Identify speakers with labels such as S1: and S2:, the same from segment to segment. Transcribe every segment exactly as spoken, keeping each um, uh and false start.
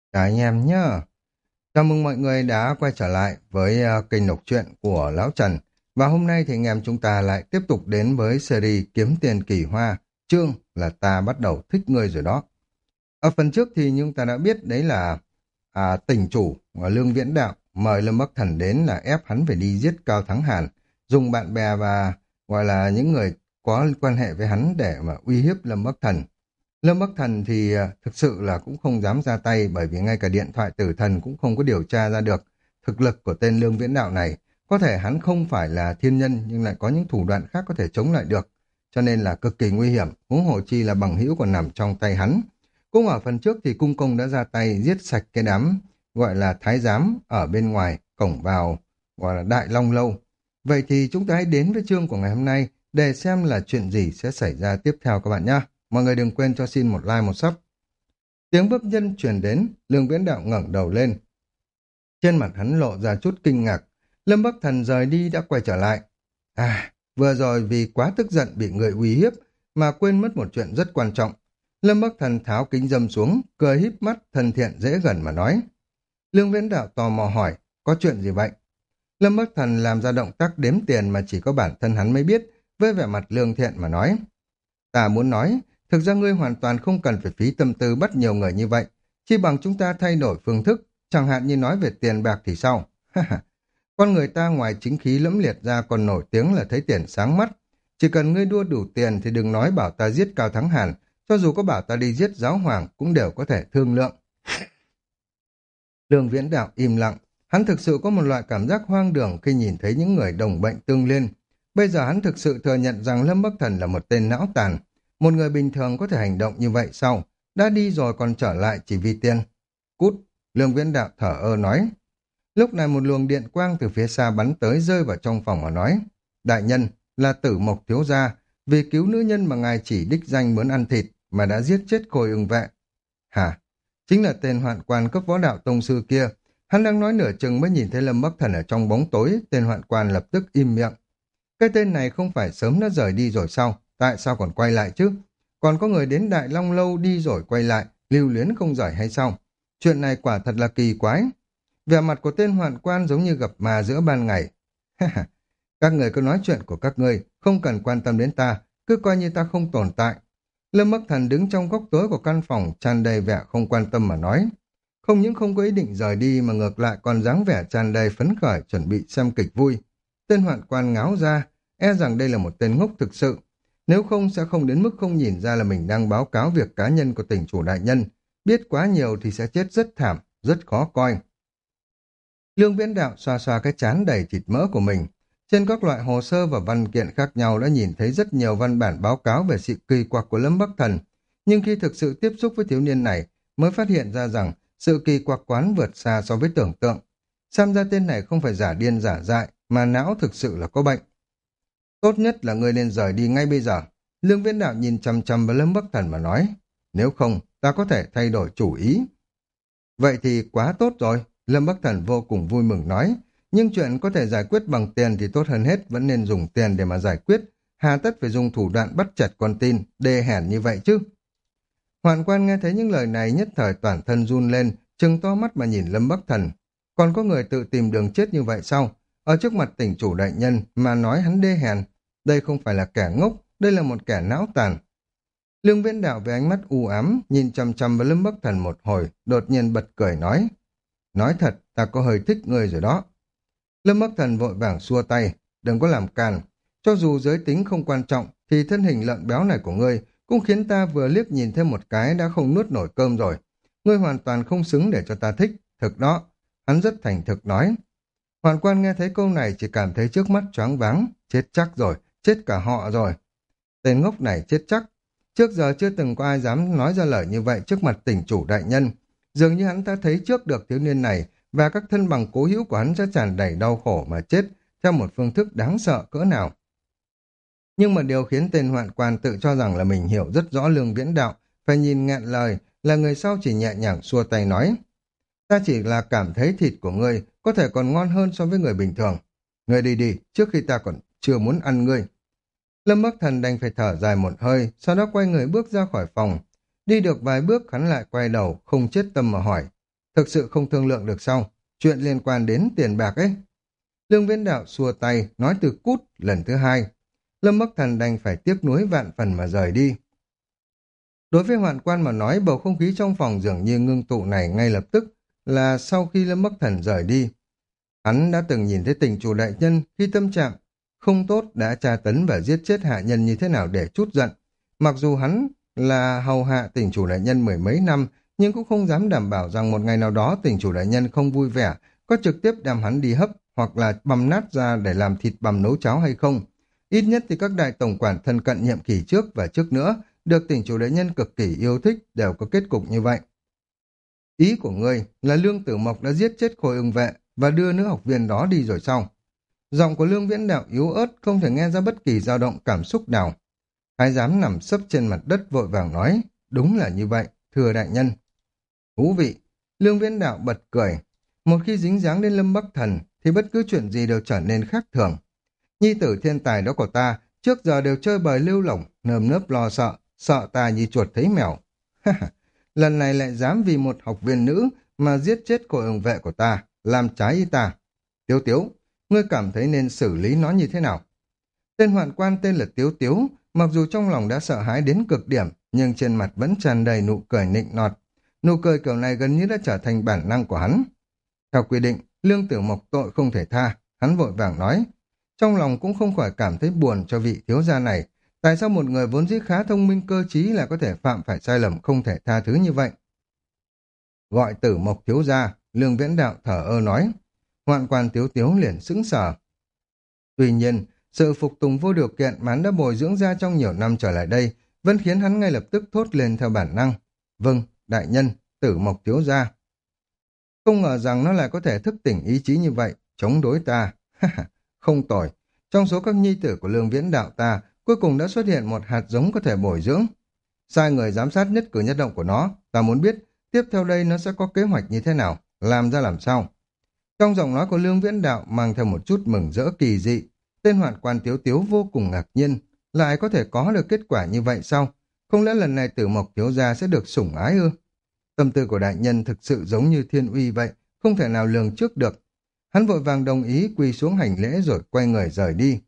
S1: Chào anh em nhé. Chào mừng mọi người đã quay trở lại với ờ, kênh đọc truyện của Lão Trần. Và hôm nay thì anh em chúng ta lại tiếp tục đến với series Kiếm Tiền Kỳ Hoa. Chương là ta bắt đầu thích ngươi rồi đó. Ở phần trước thì chúng ta đã biết đấy là à, tỉnh chủ và Lương Viễn Đạo mời Lâm Bắc Thần đến là ép hắn phải đi giết Cao Thắng Hàn, dùng bạn bè và gọi là những người có quan hệ với hắn để mà uy hiếp Lâm Bắc Thần. Lâm Bắc Thần thì à, thực sự là cũng không dám ra tay, bởi vì ngay cả điện thoại tử thần cũng không có điều tra ra được thực lực của tên Lương Viễn Đạo này. Có thể hắn không phải là thiên nhân nhưng lại có những thủ đoạn khác có thể chống lại được, cho nên là cực kỳ nguy hiểm, huống hồ chi là bằng hữu còn nằm trong tay hắn. Cũng ở phần trước thì cung công đã ra tay giết sạch cái đám gọi là thái giám ở bên ngoài cổng vào gọi là Đại Long Lâu. Vậy thì chúng ta hãy đến với chương của ngày hôm nay để xem là chuyện gì sẽ xảy ra tiếp theo các bạn nhé. Mọi người đừng quên cho xin một like một sub. Tiếng bước chân truyền đến, Lương Viễn Đạo ngẩng đầu lên. Trên mặt hắn lộ ra chút kinh ngạc. Lâm Bắc Thần rời đi đã quay trở lại. À, vừa rồi vì quá tức giận bị người uy hiếp mà quên mất một chuyện rất quan trọng. Lâm Bắc Thần tháo kính dâm xuống, cười híp mắt, thân thiện dễ gần mà nói. Lương Viễn Đạo tò mò hỏi, có chuyện gì vậy? Lâm Bắc Thần làm ra động tác đếm tiền mà chỉ có bản thân hắn mới biết, với vẻ mặt lương thiện mà nói. Ta muốn nói, thực ra ngươi hoàn toàn không cần phải phí tâm tư bắt nhiều người như vậy, chỉ bằng chúng ta thay đổi phương thức, chẳng hạn như nói về tiền bạc thì sao? Con người ta ngoài chính khí lẫm liệt ra còn nổi tiếng là thấy tiền sáng mắt. Chỉ cần ngươi đua đủ tiền thì đừng nói bảo ta giết Cao Thắng Hàn, cho dù có bảo ta đi giết giáo hoàng cũng đều có thể thương lượng. Lương Viễn Đạo im lặng, hắn thực sự có một loại cảm giác hoang đường khi nhìn thấy những người đồng bệnh tương liên. Bây giờ hắn thực sự thừa nhận rằng Lâm Bắc Thần là một tên não tàn. Một người bình thường có thể hành động như vậy sao? Đã đi rồi còn trở lại chỉ vì tiền. Cút, Lương Viễn Đạo thở ơ nói. Lúc này một luồng điện quang từ phía xa bắn tới rơi vào trong phòng và nói. Đại nhân, là Tử Mộc thiếu gia, vì cứu nữ nhân mà ngài chỉ đích danh muốn ăn thịt mà đã giết chết Khôi Ưng Vệ. Hả? Chính là tên hoạn quan cấp võ đạo tông sư kia. Hắn đang nói nửa chừng mới nhìn thấy Lâm Bắc Thần ở trong bóng tối, tên hoạn quan lập tức im miệng. Cái tên này không phải sớm đã rời đi rồi sao? Tại sao còn quay lại chứ? Còn có người đến Đại Long Lâu đi rồi quay lại, lưu luyến không rời hay sao? Chuyện này quả thật là kỳ quái. Vẻ mặt của tên hoạn quan giống như gặp ma giữa ban ngày. Các người cứ nói chuyện của các ngươi, không cần quan tâm đến ta, cứ coi như ta không tồn tại. Lâm Bắc Thần đứng trong góc tối của căn phòng tràn đầy vẻ không quan tâm mà nói. Không những không có ý định rời đi mà ngược lại còn dáng vẻ tràn đầy phấn khởi chuẩn bị xem kịch vui. Tên hoạn quan ngáo ra, e rằng đây là một tên ngốc thực sự. Nếu không sẽ không đến mức không nhìn ra là mình đang báo cáo việc cá nhân của tỉnh chủ đại nhân. Biết quá nhiều thì sẽ chết rất thảm, rất khó coi. Lương Viễn Đạo xoa xoa cái trán đầy thịt mỡ của mình. Trên các loại hồ sơ và văn kiện khác nhau đã nhìn thấy rất nhiều văn bản báo cáo về sự kỳ quặc của Lâm Bắc Thần. Nhưng khi thực sự tiếp xúc với thiếu niên này, mới phát hiện ra rằng sự kỳ quặc quán vượt xa so với tưởng tượng. Xem ra tên này không phải giả điên giả dại, mà não thực sự là có bệnh. Tốt nhất là ngươi nên rời đi ngay bây giờ. Lương Viễn Đạo nhìn chằm chằm vào Lâm Bắc Thần mà nói. Nếu không, ta có thể thay đổi chủ ý. Vậy thì quá tốt rồi. Lâm Bắc Thần vô cùng vui mừng nói. Nhưng chuyện có thể giải quyết bằng tiền thì tốt hơn hết, vẫn nên dùng tiền để mà giải quyết. Hà tất phải dùng thủ đoạn bắt chặt con tin, đê hèn như vậy chứ. Hoạn quan nghe thấy những lời này nhất thời toàn thân run lên, trừng to mắt mà nhìn Lâm Bắc Thần. Còn có người tự tìm đường chết như vậy sao? Ở trước mặt tỉnh chủ đại nhân mà nói hắn đê hèn. Đây không phải là kẻ ngốc, đây là một kẻ não tàn. Lương Viễn Đạo với ánh mắt u ám, nhìn chằm chằm vào Lâm Bắc Thần một hồi, đột nhiên bật cười nói. Nói thật, ta có hơi thích ngươi rồi đó. Lâm Bắc Thần vội vàng xua tay, đừng có làm càn. Cho dù giới tính không quan trọng, thì thân hình lợn béo này của ngươi cũng khiến ta vừa liếc nhìn thêm một cái đã không nuốt nổi cơm rồi. Ngươi hoàn toàn không xứng để cho ta thích, thực đó. Hắn rất thành thực nói. Hoàn quan nghe thấy câu này chỉ cảm thấy trước mắt choáng váng, chết chắc rồi, chết cả họ rồi. Tên ngốc này chết chắc. Trước giờ chưa từng có ai dám nói ra lời như vậy trước mặt tỉnh chủ đại nhân. Dường như hắn ta thấy trước được thiếu niên này và các thân bằng cố hữu của hắn sẽ tràn đầy đau khổ mà chết theo một phương thức đáng sợ cỡ nào. Nhưng mà điều khiến tên hoạn quan tự cho rằng là mình hiểu rất rõ Lương Viễn Đạo, phải nhìn nghẹn lời, là người sau chỉ nhẹ nhàng xua tay nói. Ta chỉ là cảm thấy thịt của ngươi có thể còn ngon hơn so với người bình thường. Ngươi đi đi, trước khi ta còn chưa muốn ăn ngươi. Lâm Bắc Thần đành phải thở dài một hơi, sau đó quay người bước ra khỏi phòng. Đi được vài bước hắn lại quay đầu, không chết tâm mà hỏi. thực sự không thương lượng được sao? Chuyện liên quan đến tiền bạc ấy. Lương Viễn Đạo xua tay, nói từ cút lần thứ hai. Lâm Bắc Thần đành phải tiếc nuối vạn phần mà rời đi. Đối với Hoạn Quan mà nói, bầu không khí trong phòng dường như ngưng tụ này ngay lập tức là sau khi Lâm Bắc Thần rời đi. Hắn đã từng nhìn thấy tình chủ đại nhân khi tâm trạng không tốt đã tra tấn và giết chết hạ nhân như thế nào để trút giận. Mặc dù hắn là hầu hạ tình chủ đại nhân mười mấy năm, nhưng cũng không dám đảm bảo rằng một ngày nào đó tình chủ đại nhân không vui vẻ, có trực tiếp đem hắn đi hấp hoặc là băm nát ra để làm thịt bằm nấu cháo hay không. Ít nhất thì các đại tổng quản thân cận nhiệm kỳ trước và trước nữa, được tỉnh chủ đại nhân cực kỳ yêu thích đều có kết cục như vậy. Ý của ngươi là Lương Tử Mộc đã giết chết Khôi Ưng vệ và đưa nữ học viên đó đi rồi sao? Giọng của Lương Viễn Đạo yếu ớt, không thể nghe ra bất kỳ dao động cảm xúc nào. Thái giám nằm sấp trên mặt đất vội vàng nói, đúng là như vậy, thưa đại nhân. Thú vị, Lương Viễn Đạo bật cười. Một khi dính dáng đến Lâm Bắc Thần thì bất cứ chuyện gì đều trở nên khác thường. Nhi tử thiên tài đó của ta trước giờ đều chơi bời lưu lỏng, nơm nớp lo sợ, sợ ta như chuột thấy mèo. Lần này lại dám vì một học viên nữ mà giết chết Khôi Ưng vệ của ta, làm trái ý ta. Tiếu Tiếu, ngươi cảm thấy nên xử lý nó như thế nào? Tên Hoạn Quan tên là Tiếu Tiếu, mặc dù trong lòng đã sợ hãi đến cực điểm, nhưng trên mặt vẫn tràn đầy nụ cười nịnh nọt. Nụ cười kiểu này gần như đã trở thành bản năng của hắn. Theo quy định, Lương Tử Mộc tội không thể tha, hắn vội vàng nói. Trong lòng cũng không khỏi cảm thấy buồn cho vị thiếu gia này. Tại sao một người vốn dĩ khá thông minh cơ trí lại có thể phạm phải sai lầm không thể tha thứ như vậy? Gọi Tử Mộc thiếu gia, Lương Viễn Đạo thở ơ nói. Hoạn Quan Tiếu Tiếu liền sững sờ. Tuy nhiên, sự phục tùng vô điều kiện mà hắn đã bồi dưỡng ra trong nhiều năm trở lại đây vẫn khiến hắn ngay lập tức thốt lên theo bản năng. Vâng, đại nhân, Tử Mộc thiếu gia. Không ngờ rằng nó lại có thể thức tỉnh ý chí như vậy, chống đối ta. Không tồi. Trong số các nhi tử của Lương Viễn Đạo ta, cuối cùng đã xuất hiện một hạt giống có thể bồi dưỡng. Sai người giám sát nhất cử nhất động của nó, ta muốn biết tiếp theo đây nó sẽ có kế hoạch như thế nào, làm ra làm sao. Trong giọng nói của Lương Viễn Đạo mang theo một chút mừng rỡ kỳ dị. Tên Hoạn Quan Tiếu Tiếu vô cùng ngạc nhiên, lại có thể có được kết quả như vậy sao? Không lẽ lần này Tử Mộc thiếu gia sẽ được sủng ái ư? Tâm tư của đại nhân thực sự giống như thiên uy vậy, không thể nào lường trước được. Hắn vội vàng đồng ý quỳ xuống hành lễ rồi quay người rời đi.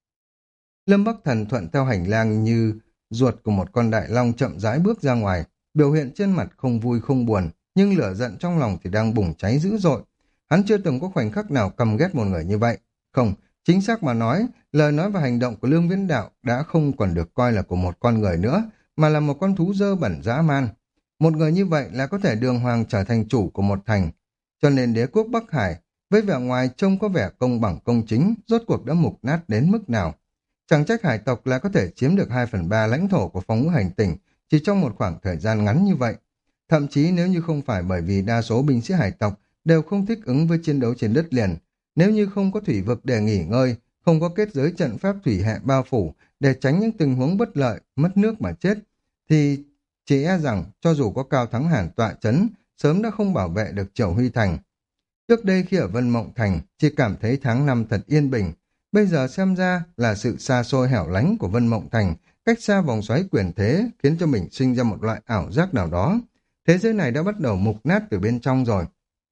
S1: Lâm Bắc Thần thuận theo hành lang như ruột của một con đại long chậm rãi bước ra ngoài, biểu hiện trên mặt không vui không buồn, nhưng lửa giận trong lòng thì đang bùng cháy dữ dội. Hắn chưa từng có khoảnh khắc nào căm ghét một người như vậy. Không, chính xác mà nói, lời nói và hành động của Lương Viễn Đạo đã không còn được coi là của một con người nữa, mà là một con thú dơ bẩn dã man. Một người như vậy là có thể đường hoàng trở thành chủ của một thành. Cho nên đế quốc Bắc Hải, với vẻ ngoài trông có vẻ công bằng công chính, rốt cuộc đã mục nát đến mức nào. Chẳng trách hải tộc lại có thể chiếm được hai phần ba lãnh thổ của phong ngữ hành tinh chỉ trong một khoảng thời gian ngắn như vậy. Thậm chí nếu như không phải bởi vì đa số binh sĩ hải tộc đều không thích ứng với chiến đấu trên đất liền, nếu như không có thủy vực để nghỉ ngơi, không có kết giới trận pháp thủy hệ bao phủ để tránh những tình huống bất lợi, mất nước mà chết, thì chỉ e rằng cho dù có Cao Thắng Hàn tọa chấn, sớm đã không bảo vệ được Triều Huy Thành. Trước đây khi ở Vân Mộng Thành, chỉ cảm thấy tháng năm thật yên bình. Bây giờ xem ra là sự xa xôi hẻo lánh của Vân Mộng Thành, cách xa vòng xoáy quyền thế, khiến cho mình sinh ra một loại ảo giác nào đó. Thế giới này đã bắt đầu mục nát từ bên trong rồi.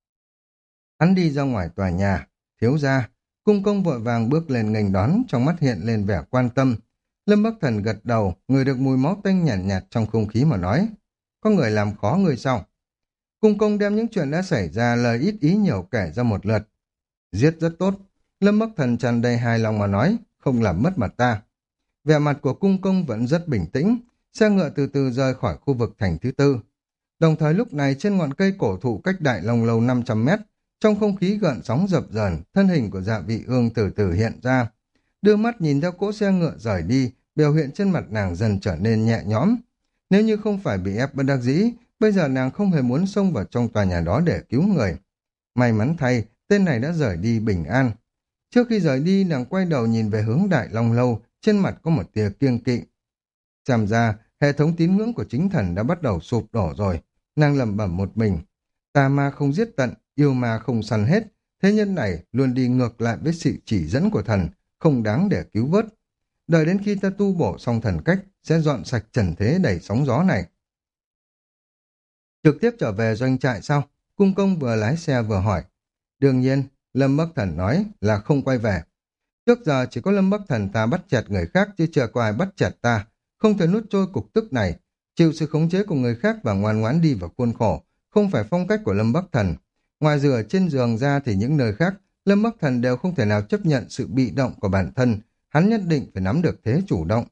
S1: Hắn đi ra ngoài tòa nhà, thiếu gia, cung công vội vàng bước lên nghênh đón, trong mắt hiện lên vẻ quan tâm. Lâm Bắc Thần gật đầu, người được mùi máu tanh nhàn nhạt, nhạt trong không khí mà nói. Có người làm khó người sao? Cung công đem những chuyện đã xảy ra lời ít ý nhiều kể ra một lượt. Giết rất tốt. Lâm Bắc Thần tràn đầy hài lòng mà nói, không làm mất mặt ta. Vẻ mặt của cung công vẫn rất bình tĩnh, xe ngựa từ từ rời khỏi khu vực thành thứ tư. Đồng thời lúc này trên ngọn cây cổ thụ cách Đại Long Lâu năm trăm mét, trong không khí gợn sóng dập dờn, thân hình của Dạ Vị Ương từ từ hiện ra. Đưa mắt nhìn theo cỗ xe ngựa rời đi, biểu hiện trên mặt nàng dần trở nên nhẹ nhõm. Nếu như không phải bị ép bất đắc dĩ, bây giờ nàng không hề muốn xông vào trong tòa nhà đó để cứu người. May mắn thay, tên này đã rời đi bình an. Trước khi rời đi, nàng quay đầu nhìn về hướng Đại Long Lâu, trên mặt có một tia kiêng kỵ. Xem ra, hệ thống tín ngưỡng của chính thần đã bắt đầu sụp đổ rồi. Nàng lẩm bẩm một mình. Tà ma không giết tận, yêu ma không săn hết. Thế nhân này luôn đi ngược lại với sự chỉ dẫn của thần, không đáng để cứu vớt. Đợi đến khi ta tu bổ xong thần cách, sẽ dọn sạch trần thế đầy sóng gió này. Trực tiếp trở về doanh trại sau, Cung công vừa lái xe vừa hỏi. Đương nhiên, Lâm Bắc Thần nói là không quay về. Trước giờ chỉ có Lâm Bắc Thần ta bắt chẹt người khác chứ chưa có ai bắt chẹt ta. Không thể nuốt trôi cục tức này. Chịu sự khống chế của người khác và ngoan ngoãn đi vào khuôn khổ. Không phải phong cách của Lâm Bắc Thần. Ngoài rửa trên giường ra thì những nơi khác, Lâm Bắc Thần đều không thể nào chấp nhận sự bị động của bản thân. Hắn nhất định phải nắm được thế chủ động.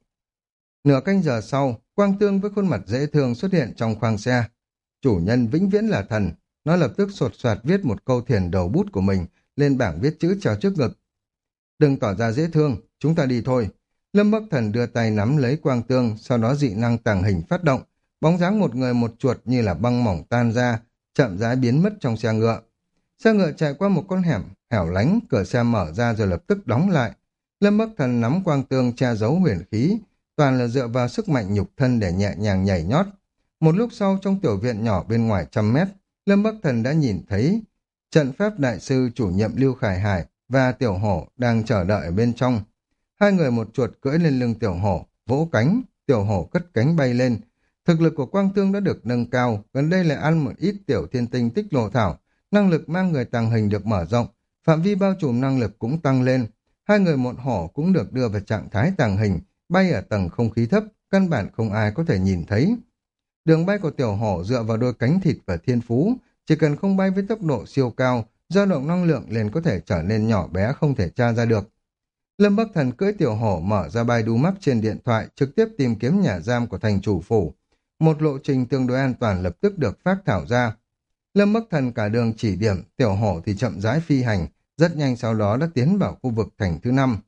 S1: Nửa canh giờ sau, Quang Tương với khuôn mặt dễ thương xuất hiện trong khoang xe. Chủ nhân vĩnh viễn là thần. Nó lập tức sột soạt viết một câu thiền đầu bút của mình lên bảng viết chữ treo trước ngực. Đừng tỏ ra dễ thương, chúng ta đi thôi. Lâm Bắc Thần đưa tay nắm lấy Quang Tương, sau đó dị năng tàng hình phát động. Bóng dáng một người một chuột như là băng mỏng tan ra, chậm rãi biến mất trong xe ngựa. Xe ngựa chạy qua một con hẻm, hẻo lánh, cửa xe mở ra rồi lập tức đóng lại. Lâm Bắc Thần nắm Quang Tương che giấu huyền khí, toàn là dựa vào sức mạnh nhục thân để nhẹ nhàng nhảy nhót. Một lúc sau trong tiểu viện nhỏ bên ngoài trăm mét, Lâm Bắc Thần đã nhìn thấy trận pháp đại sư chủ nhiệm Lưu Khải Hải và tiểu hổ đang chờ đợi ở bên trong. Hai người một chuột cưỡi lên lưng tiểu hổ, vỗ cánh, tiểu hổ cất cánh bay lên. Thực lực của Quang Tương đã được nâng cao, gần đây lại ăn một ít tiểu thiên tinh tích lộ thảo, năng lực mang người tàng hình được mở rộng, phạm vi bao trùm năng lực cũng tăng lên. Hai người một hổ cũng được đưa vào trạng thái tàng hình, bay ở tầng không khí thấp, căn bản không ai có thể nhìn thấy. Đường bay của tiểu hổ dựa vào đôi cánh thịt và thiên phú, chỉ cần không bay với tốc độ siêu cao, dao động năng lượng liền có thể trở nên nhỏ bé không thể tra ra được. Lâm Bắc Thần cưỡi tiểu hổ mở ra Baidu Map trên điện thoại, trực tiếp tìm kiếm nhà giam của thành chủ phủ. Một lộ trình tương đối an toàn lập tức được phác thảo ra. Lâm Bắc Thần cả đường chỉ điểm, tiểu hổ thì chậm rãi phi hành, rất nhanh sau đó đã tiến vào khu vực thành thứ năm.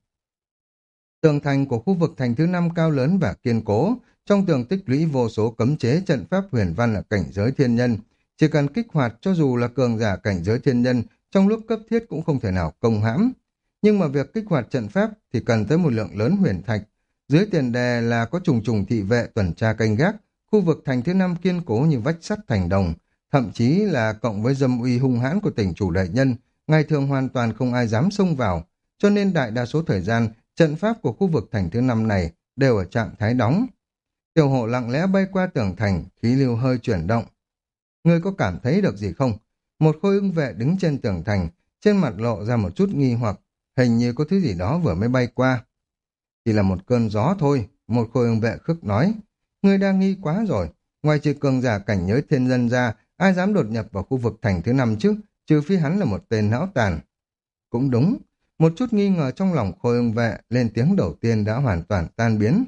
S1: Tường thành của khu vực thành thứ năm cao lớn và kiên cố, trong tường tích lũy vô số cấm chế trận pháp huyền văn là cảnh giới thiên nhân. Chỉ cần kích hoạt cho dù là cường giả cảnh giới thiên nhân, trong lúc cấp thiết cũng không thể nào công hãm. Nhưng mà việc kích hoạt trận pháp thì cần tới một lượng lớn huyền thạch. Dưới tiền đề là có trùng trùng thị vệ tuần tra canh gác, khu vực thành thứ năm kiên cố như vách sắt thành đồng, thậm chí là cộng với dâm uy hung hãn của tỉnh chủ đại nhân, ngày thường hoàn toàn không ai dám xông vào, cho nên đại đa số thời gian, trận pháp của khu vực thành thứ năm này đều ở trạng thái đóng. Tiểu hổ lặng lẽ bay qua tường thành, khí lưu hơi chuyển động. Ngươi có cảm thấy được gì không? Một khôi ưng vệ đứng trên tường thành, trên mặt lộ ra một chút nghi hoặc, hình như có thứ gì đó vừa mới bay qua. Chỉ là một cơn gió thôi, một khôi ưng vệ khức nói. Ngươi đang nghi quá rồi, ngoài trừ cường giả cảnh giới thiên dân ra, ai dám đột nhập vào khu vực thành thứ năm chứ, trừ phi hắn là một tên não tàn. Cũng đúng, một chút nghi ngờ trong lòng khôi ưng vệ lên tiếng đầu tiên đã hoàn toàn tan biến.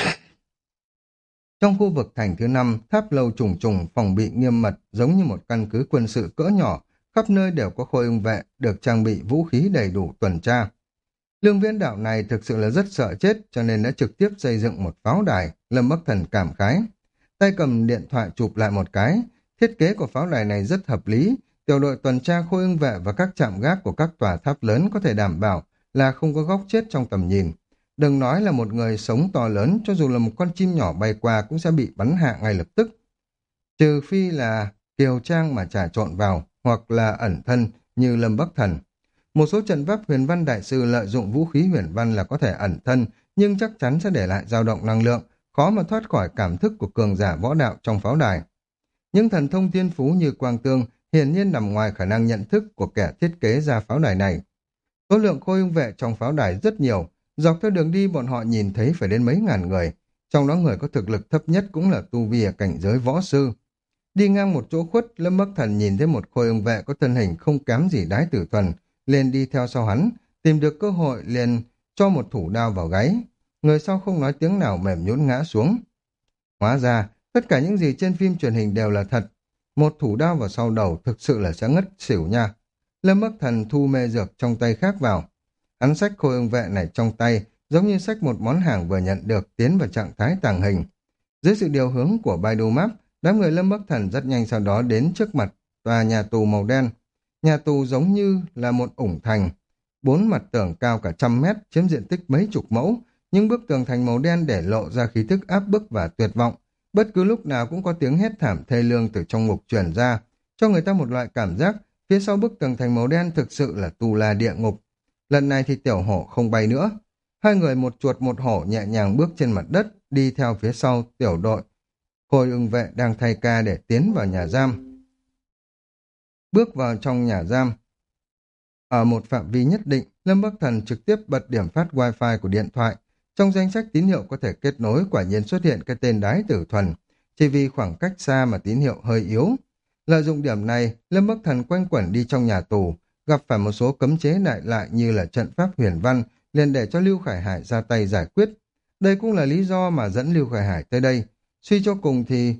S1: Trong khu vực thành thứ năm, tháp lâu trùng trùng, phòng bị nghiêm mật giống như một căn cứ quân sự cỡ nhỏ, khắp nơi đều có khôi ưng vệ, được trang bị vũ khí đầy đủ tuần tra. Lương Viễn đạo này thực sự là rất sợ chết, cho nên đã trực tiếp xây dựng một pháo đài. Lâm Bắc Thần cảm khái, tay cầm điện thoại chụp lại một cái. Thiết kế của pháo đài này rất hợp lý, tiểu đội tuần tra khôi ưng vệ và các trạm gác của các tòa tháp lớn có thể đảm bảo là không có góc chết trong tầm nhìn. Đừng nói là một người sống to lớn, cho dù là một con chim nhỏ bay qua cũng sẽ bị bắn hạ ngay lập tức. Trừ phi là kiều trang mà trà trộn vào, hoặc là ẩn thân như Lâm Bắc Thần. Một số trận pháp huyền văn đại sư lợi dụng vũ khí huyền văn là có thể ẩn thân, nhưng chắc chắn sẽ để lại dao động năng lượng, khó mà thoát khỏi cảm thức của cường giả võ đạo trong pháo đài. Những thần thông thiên phú như Quang Tương hiển nhiên nằm ngoài khả năng nhận thức của kẻ thiết kế ra pháo đài này. Số lượng khôi ưng vệ trong pháo đài rất nhiều, dọc theo đường đi bọn họ nhìn thấy phải đến mấy ngàn người, trong đó người có thực lực thấp nhất cũng là tu vi ở cảnh giới võ sư. Đi ngang một chỗ khuất, Lâm Bắc Thần nhìn thấy một khôi ưng vệ có thân hình không kém gì Đái Tử Thuần, liền đi theo sau hắn, tìm được cơ hội liền cho một thủ đao vào gáy. Người sau không nói tiếng nào mềm nhũn ngã xuống. Hóa ra, tất cả những gì trên phim truyền hình đều là thật. Một thủ đao vào sau đầu thực sự là sẽ ngất xỉu nha. Lâm Bắc Thần thu mê dược trong tay khác vào. Hắn xách khôi ưng vệ này trong tay, giống như xách một món hàng vừa nhận được, tiến vào trạng thái tàng hình. Dưới sự điều hướng của Baidu Map, đám người Lâm Bắc Thần rất nhanh sau đó đến trước mặt tòa nhà tù màu đen. Nhà tù giống như là một ủng thành, bốn mặt tường cao cả trăm mét, chiếm diện tích mấy chục mẫu, những bức tường thành màu đen để lộ ra khí thức áp bức và tuyệt vọng. Bất cứ lúc nào cũng có tiếng hét thảm thê lương từ trong ngục truyền ra, cho người ta một loại cảm giác phía sau bức tường thành màu đen thực sự là tù la địa ngục. Lần này thì tiểu hổ không bay nữa. Hai người một chuột một hổ nhẹ nhàng bước trên mặt đất, đi theo phía sau tiểu đội khôi ưng vệ đang thay ca để tiến vào nhà giam. bước vào trong nhà giam. Ở một phạm vi nhất định, Lâm Bắc Thần trực tiếp bật điểm phát wifi của điện thoại. Trong danh sách tín hiệu có thể kết nối quả nhiên xuất hiện cái tên Đái Tử Thuần, chỉ vì khoảng cách xa mà tín hiệu hơi yếu. Lợi dụng điểm này, Lâm Bắc Thần quanh quẩn đi trong nhà tù, gặp phải một số cấm chế đại lại như là trận pháp huyền văn, liền để cho Lưu Khải Hải ra tay giải quyết. Đây cũng là lý do mà dẫn Lưu Khải Hải tới đây. Suy cho cùng thì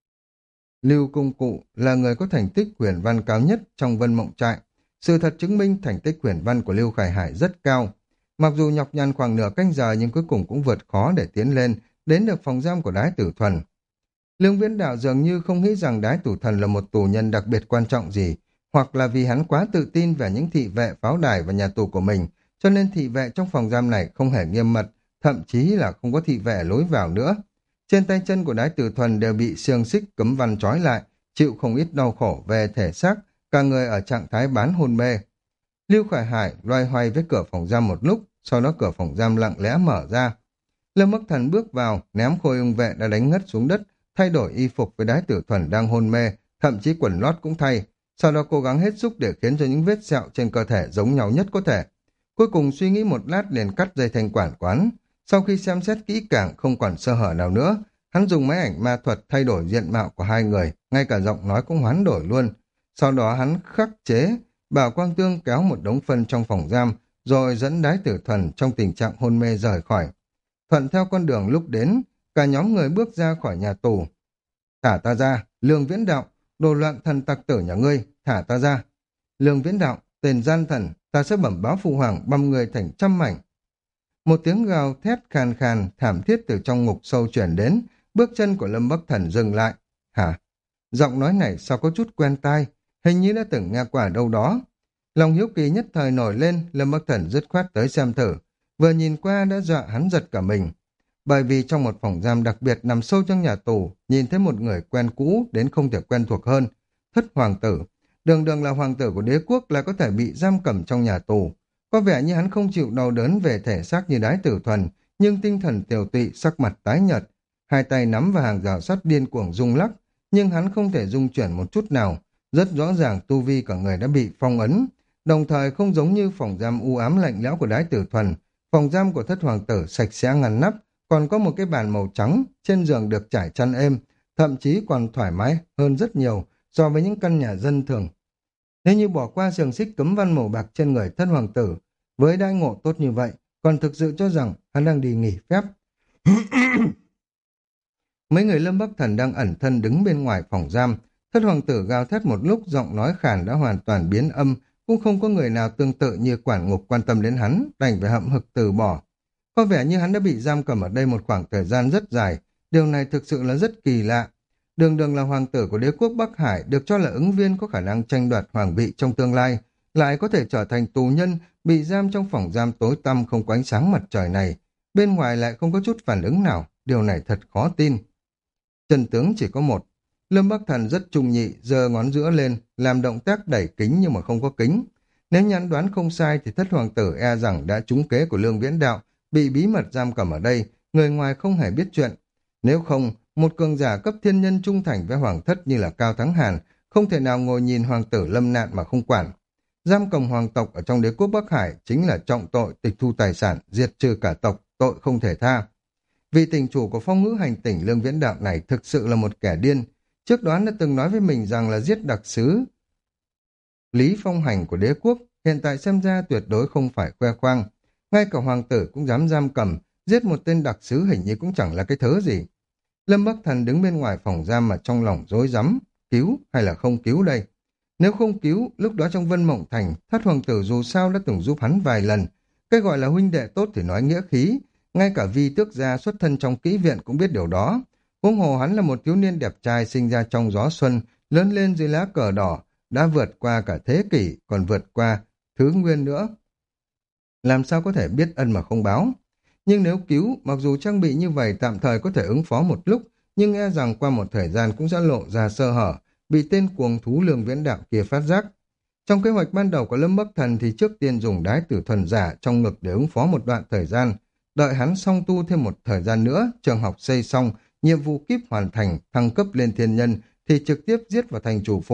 S1: Lưu Cung Cụ là người có thành tích huyền văn cao nhất trong Vân Mộng Trại. Sự thật chứng minh thành tích huyền văn của Lưu Khải Hải rất cao. Mặc dù nhọc nhằn khoảng nửa canh giờ nhưng cuối cùng cũng vượt khó để tiến lên, đến được phòng giam của Đái Tử Thuần. Lương Viễn Đạo dường như không nghĩ rằng Đái Tử Thuần là một tù nhân đặc biệt quan trọng gì, hoặc là vì hắn quá tự tin về những thị vệ pháo đài và nhà tù của mình, cho nên thị vệ trong phòng giam này không hề nghiêm mật, thậm chí là không có thị vệ lối vào nữa. Trên tay chân của Đái Tử Thuần đều bị xiềng xích cấm văn trói lại, chịu không ít đau khổ về thể xác, cả người ở trạng thái bán hôn mê. Lưu Khải Hải loay hoay với cửa phòng giam một lúc, sau đó cửa phòng giam lặng lẽ mở ra. Lâm Bắc Thần bước vào, ném khôi ưng vệ đã đánh ngất xuống đất, thay đổi y phục với Đái Tử Thuần đang hôn mê, thậm chí quần lót cũng thay, sau đó cố gắng hết sức để khiến cho những vết sẹo trên cơ thể giống nhau nhất có thể. Cuối cùng suy nghĩ một lát liền cắt dây thanh quản quán. Sau khi xem xét kỹ càng không còn sơ hở nào nữa, hắn dùng máy ảnh ma thuật thay đổi diện mạo của hai người, ngay cả giọng nói cũng hoán đổi luôn. Sau đó hắn khắc chế, bảo Quang Tương kéo một đống phân trong phòng giam, rồi dẫn Đái Tử Thuần trong tình trạng hôn mê rời khỏi. Thuận theo con đường lúc đến, cả nhóm người bước ra khỏi nhà tù. Thả ta ra, Lương Viễn Đạo, đồ loạn thần tặc tử nhà ngươi, thả ta ra. Lương Viễn Đạo, tên gian thần, ta sẽ bẩm báo phụ hoàng băm người thành trăm mảnh. Một tiếng gào thét khàn khàn, thảm thiết từ trong ngục sâu chuyển đến, bước chân của Lâm Bắc Thần dừng lại. Hả? Giọng nói này sao có chút quen tai, hình như đã từng nghe qua đâu đó. Lòng hiếu kỳ nhất thời nổi lên, Lâm Bắc Thần dứt khoát tới xem thử. Vừa nhìn qua đã dọa hắn giật cả mình. Bởi vì trong một phòng giam đặc biệt nằm sâu trong nhà tù, nhìn thấy một người quen cũ đến không thể quen thuộc hơn. Thất hoàng tử. Đường đường là hoàng tử của đế quốc lại có thể bị giam cầm trong nhà tù. Có vẻ như hắn không chịu đau đớn về thể xác như Đái Tử Thuần, nhưng tinh thần tiều tụy, sắc mặt tái nhợt. Hai tay nắm vào hàng rào sắt điên cuồng rung lắc, nhưng hắn không thể rung chuyển một chút nào. Rất rõ ràng tu vi cả người đã bị phong ấn. Đồng thời không giống như phòng giam u ám lạnh lẽo của Đái Tử Thuần, phòng giam của thất hoàng tử sạch sẽ ngăn nắp, còn có một cái bàn màu trắng, trên giường được trải chăn êm, thậm chí còn thoải mái hơn rất nhiều so với những căn nhà dân thường. Nếu như bỏ qua xiềng xích cấm văn màu bạc trên người thất hoàng tử, với đãi ngộ tốt như vậy, còn thực sự cho rằng hắn đang đi nghỉ phép. Mấy người Lâm Bắc Thần đang ẩn thân đứng bên ngoài phòng giam, thất hoàng tử gào thét một lúc, giọng nói khàn đã hoàn toàn biến âm, cũng không có người nào tương tự như quản ngục quan tâm đến hắn, đành phải hậm hực từ bỏ. Có vẻ như hắn đã bị giam cầm ở đây một khoảng thời gian rất dài, điều này thực sự là rất kỳ lạ. Đường đường là hoàng tử của đế quốc Bắc Hải, được cho là ứng viên có khả năng tranh đoạt hoàng vị trong tương lai, lại có thể trở thành tù nhân, bị giam trong phòng giam tối tăm không có ánh sáng mặt trời này. Bên ngoài lại không có chút phản ứng nào, điều này thật khó tin. Chân tướng chỉ có một. Lâm Bắc Thần rất trung nhị, giơ ngón giữa lên, làm động tác đẩy kính nhưng mà không có kính. Nếu nhắn đoán không sai thì thất hoàng tử e rằng đã trúng kế của Lương Viễn Đạo, bị bí mật giam cầm ở đây, người ngoài không hề biết chuyện. Nếu không, một cường giả cấp thiên nhân trung thành với hoàng thất như là Cao Thắng Hàn, không thể nào ngồi nhìn hoàng tử lâm nạn mà không quản. Giam cầm hoàng tộc ở trong đế quốc Bắc Hải chính là trọng tội, tịch thu tài sản, diệt trừ cả tộc, tội không thể tha. Vị tỉnh chủ của phong ngữ hành tỉnh Lương Viễn Đạo này thực sự là một kẻ điên. Trước đó đã từng nói với mình rằng là giết đặc sứ Lý Phong Hành của đế quốc, hiện tại xem ra tuyệt đối không phải khoe khoang. Ngay cả hoàng tử cũng dám giam cầm, giết một tên đặc sứ hình như cũng chẳng là cái thớ gì. Lâm Bắc Thần đứng bên ngoài phòng giam mà trong lòng rối rắm, cứu hay là không cứu đây? Nếu không cứu, lúc đó trong Vân Mộng Thành, thất hoàng tử dù sao đã từng giúp hắn vài lần. Cái gọi là huynh đệ tốt thì nói nghĩa khí, ngay cả Vi Tước gia xuất thân trong kỹ viện cũng biết điều đó. Huống hồ hắn là một thiếu niên đẹp trai sinh ra trong gió xuân, lớn lên dưới lá cờ đỏ, đã vượt qua cả thế kỷ, còn vượt qua thứ nguyên nữa. Làm sao có thể biết ân mà không báo? Nhưng nếu cứu, mặc dù trang bị như vậy tạm thời có thể ứng phó một lúc, nhưng e rằng qua một thời gian cũng sẽ lộ ra sơ hở, bị tên cuồng thú Lương Viễn Đạo kia phát giác. Trong kế hoạch ban đầu của Lâm Bắc Thần thì trước tiên dùng Đái Tử Thuần giả trong ngực để ứng phó một đoạn thời gian, đợi hắn song tu thêm một thời gian nữa, trường học xây xong, nhiệm vụ kíp hoàn thành, thăng cấp lên thiên nhân thì trực tiếp giết vào thành chủ phủ,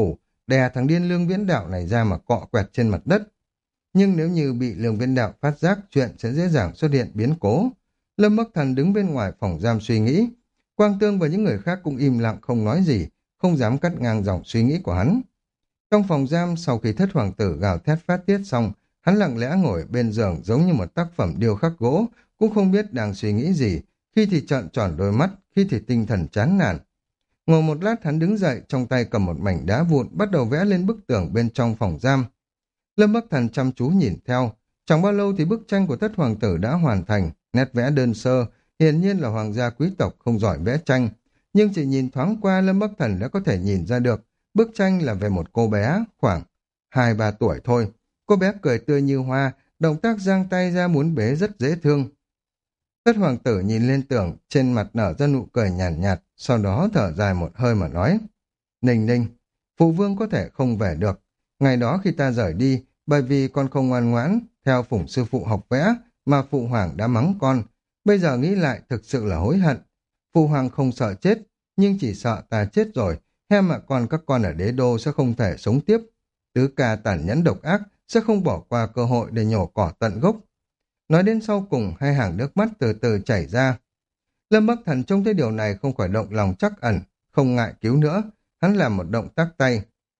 S1: đè thằng điên Lương Viễn Đạo này ra mà cọ quẹt trên mặt đất. Nhưng nếu như bị Lương Viễn Đạo phát giác, chuyện sẽ dễ dàng xuất hiện biến cố. Lâm Bắc Thần đứng bên ngoài phòng giam suy nghĩ. Quang Tương và những người khác cũng im lặng không nói gì, không dám cắt ngang dòng suy nghĩ của hắn. Trong phòng giam, sau khi thất hoàng tử gào thét phát tiết xong, hắn lặng lẽ ngồi bên giường giống như một tác phẩm điêu khắc gỗ, cũng không biết đang suy nghĩ gì, khi thì trợn tròn đôi mắt, khi thì tinh thần chán nản. Ngồi một lát hắn đứng dậy, trong tay cầm một mảnh đá vụn, bắt đầu vẽ lên bức tường bên trong phòng giam. Lâm Bắc Thần chăm chú nhìn theo, chẳng bao lâu thì bức tranh của thất hoàng tử đã hoàn thành, nét vẽ đơn sơ, hiển nhiên là hoàng gia quý tộc không giỏi vẽ tranh, nhưng chỉ nhìn thoáng qua Lâm Bắc Thần đã có thể nhìn ra được, bức tranh là về một cô bé khoảng hai ba tuổi thôi. Cô bé cười tươi như hoa, động tác giang tay ra muốn bế rất dễ thương. Thất hoàng tử nhìn lên tường, trên mặt nở ra nụ cười nhàn nhạt, nhạt, sau đó thở dài một hơi mà nói. Ninh ninh, phụ vương có thể không về được. Ngày đó khi ta rời đi, bởi vì con không ngoan ngoãn, theo phụng sư phụ học vẽ, mà phụ hoàng đã mắng con. Bây giờ nghĩ lại thực sự là hối hận. Phụ hoàng không sợ chết, nhưng chỉ sợ ta chết rồi, he mà con các con ở đế đô sẽ không thể sống tiếp. Tứ ca tàn nhẫn độc ác, sẽ không bỏ qua cơ hội để nhổ cỏ tận gốc. Nói đến sau cùng, hai hàng nước mắt từ từ chảy ra. Lâm Bắc Thần trông thấy điều này không khỏi động lòng trắc ẩn, không ngại cứu nữa, hắn làm một động tác tay.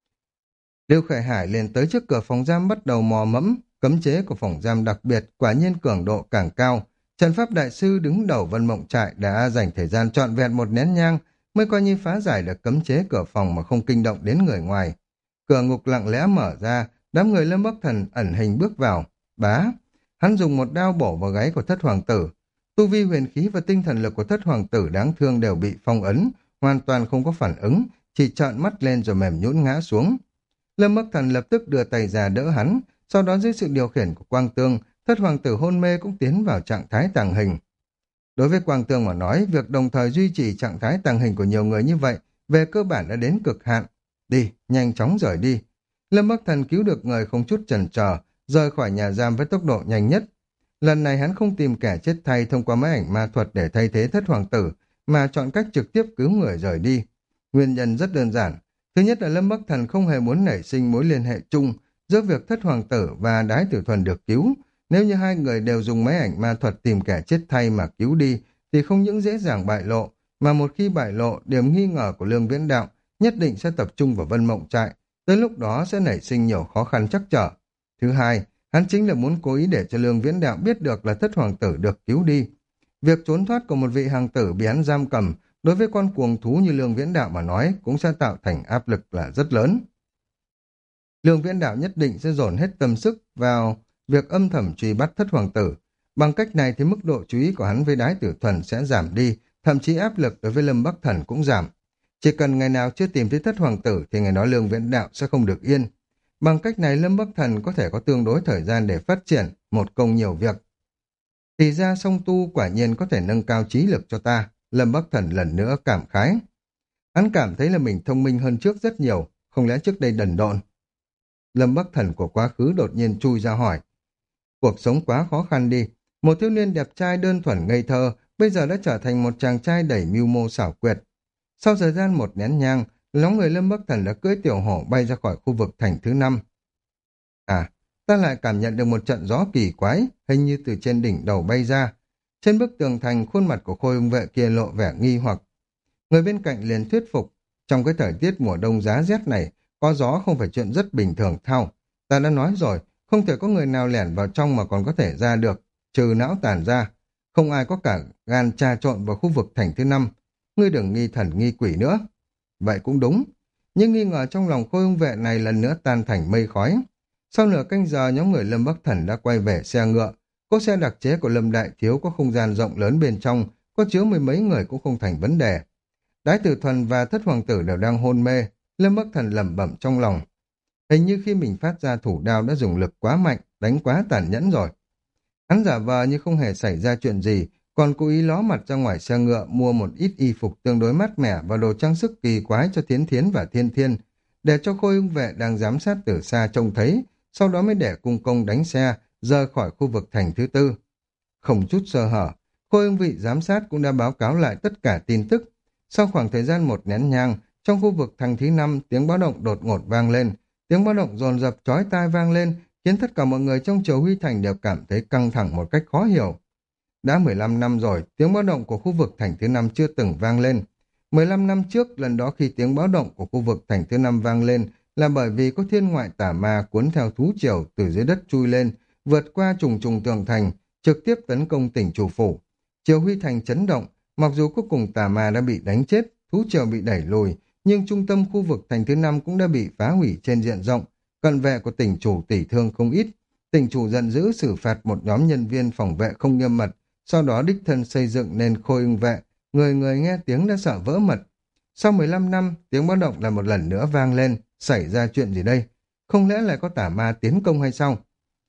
S1: Lưu Khởi Hải liền tới trước cửa phòng giam bắt đầu mò mẫm, cấm chế của phòng giam đặc biệt quả nhiên cường độ càng cao. Trần Pháp Đại Sư đứng đầu Vân Mộng Trại đã dành thời gian trọn vẹn một nén nhang mới coi như phá giải được cấm chế cửa phòng mà không kinh động đến người ngoài. Cửa ngục lặng lẽ mở ra, đám người Lâm Bắc Thần ẩn hình bước vào. Bá! Hắn dùng một đao bổ vào gáy của thất hoàng tử. Tu vi huyền khí và tinh thần lực của thất hoàng tử đáng thương đều bị phong ấn, hoàn toàn không có phản ứng, chỉ trợn mắt lên rồi mềm nhũn ngã xuống. Lâm Bắc Thần lập tức đưa tay ra đỡ hắn, sau đó dưới sự điều khiển của Quang Tương, thất hoàng tử hôn mê cũng tiến vào trạng thái tàng hình. Đối với Quang Tương mà nói, việc đồng thời duy trì trạng thái tàng hình của nhiều người như vậy, về cơ bản đã đến cực hạn. Đi, nhanh chóng rời đi. Lâm Bắc Thần cứu được người không chút chần chờ, rời khỏi nhà giam với tốc độ nhanh nhất. Lần này hắn không tìm kẻ chết thay thông qua máy ảnh ma thuật để thay thế thất hoàng tử, mà chọn cách trực tiếp cứu người rời đi. Nguyên nhân rất đơn giản. Thứ nhất là Lâm Bắc Thần không hề muốn nảy sinh mối liên hệ chung giữa việc thất hoàng tử và Đái Tử Thuần được cứu. Nếu như hai người đều dùng máy ảnh ma thuật tìm kẻ chết thay mà cứu đi, thì không những dễ dàng bại lộ, mà một khi bại lộ, điểm nghi ngờ của Lương Viễn Đạo nhất định sẽ tập trung vào Vân Mộng Trại, tới lúc đó sẽ nảy sinh nhiều khó khăn trắc trở. Thứ hai, hắn chính là muốn cố ý để cho Lương Viễn Đạo biết được là thất hoàng tử được cứu đi. Việc trốn thoát của một vị hàng tử bị hắn giam cầm, đối với con cuồng thú như Lương Viễn Đạo mà nói, cũng sẽ tạo thành áp lực là rất lớn. Lương Viễn Đạo nhất định sẽ dồn hết tâm sức vào việc âm thầm truy bắt thất hoàng tử. Bằng cách này thì mức độ chú ý của hắn với Đái Tử Thuần sẽ giảm đi, thậm chí áp lực đối với Lâm Bắc Thần cũng giảm. Chỉ cần ngày nào chưa tìm thấy thất hoàng tử thì ngày đó Lương Viễn Đạo sẽ không được yên. Bằng cách này Lâm Bắc Thần có thể có tương đối thời gian để phát triển một công nhiều việc. Thì ra song tu quả nhiên có thể nâng cao trí lực cho ta. Lâm Bắc Thần lần nữa cảm khái. Hắn cảm thấy là mình thông minh hơn trước rất nhiều, không lẽ trước đây đần độn. Lâm Bắc Thần của quá khứ đột nhiên chui ra hỏi. Cuộc sống quá khó khăn đi. Một thiếu niên đẹp trai đơn thuần ngây thơ, bây giờ đã trở thành một chàng trai đầy mưu mô xảo quyệt. Sau thời gian một nén nhang, lóng người Lâm Bắc Thần đã cưỡi tiểu hổ bay ra khỏi khu vực thành thứ năm. À, ta lại cảm nhận được một trận gió kỳ quái, hình như từ trên đỉnh đầu bay ra. Trên bức tường thành, khuôn mặt của Khôi Ung Vệ kia lộ vẻ nghi hoặc. Người bên cạnh liền thuyết phục, trong cái thời tiết mùa đông giá rét này, có gió không phải chuyện rất bình thường thao. Ta đã nói rồi, không thể có người nào lẻn vào trong mà còn có thể ra được, trừ não tàn ra. Không ai có cả gan trà trộn vào khu vực thành thứ năm. Ngươi đừng nghi thần nghi quỷ nữa. Vậy cũng đúng. Nhưng nghi ngờ trong lòng Khôi Ung Vệ này lần nữa tan thành mây khói. Sau nửa canh giờ, nhóm người Lâm Bắc Thần đã quay về xe ngựa. Cỗ xe đặc chế của Lâm Đại Thiếu có không gian rộng lớn bên trong, có chứa mười mấy người cũng không thành vấn đề. Đái Tử Thuần và thất hoàng tử đều đang hôn mê. Lâm Bắc Thần lẩm bẩm trong lòng. Hình như khi mình phát ra thủ đao đã dùng lực quá mạnh, đánh quá tàn nhẫn rồi. Hắn giả vờ như không hề xảy ra chuyện gì, còn cố ý ló mặt ra ngoài xe ngựa mua một ít y phục tương đối mát mẻ và đồ trang sức kỳ quái cho Thiến Thiến và Thiên Thiên, để cho Khôi Ung Vệ đang giám sát từ xa trông thấy, sau đó mới để cung công đánh xe, rời khỏi khu vực thành thứ tư. Không chút sơ hở, Khôi Ung Vị giám sát cũng đã báo cáo lại tất cả tin tức. Sau khoảng thời gian một nén nhang, Trong khu vực thành thứ năm, tiếng báo động đột ngột vang lên. Tiếng báo động dồn dập chói tai vang lên, khiến tất cả mọi người trong Triều Huy Thành đều cảm thấy căng thẳng một cách khó hiểu. Đã mười lăm năm rồi, tiếng báo động của khu vực thành thứ năm chưa từng vang lên. mười lăm năm trước, lần đó khi tiếng báo động của khu vực thành thứ năm vang lên là bởi vì có thiên ngoại tả ma cuốn theo thú triều từ dưới đất chui lên, vượt qua trùng trùng tường thành, trực tiếp tấn công tỉnh chủ phủ. Triều Huy Thành chấn động, mặc dù cuối cùng tà ma đã bị đánh chết, thú triều bị đẩy lùi, nhưng trung tâm khu vực thành thứ năm cũng đã bị phá hủy trên diện rộng, cận vệ của tỉnh chủ tỉ thương không ít. Tỉnh chủ giận dữ xử phạt một nhóm nhân viên phòng vệ không nghiêm mật, sau đó đích thân xây dựng nên khôi ưng vệ, người người nghe tiếng đã sợ vỡ mật. Sau mười lăm năm, tiếng báo động là một lần nữa vang lên, xảy ra chuyện gì đây? Không lẽ lại có tà ma tiến công hay sao?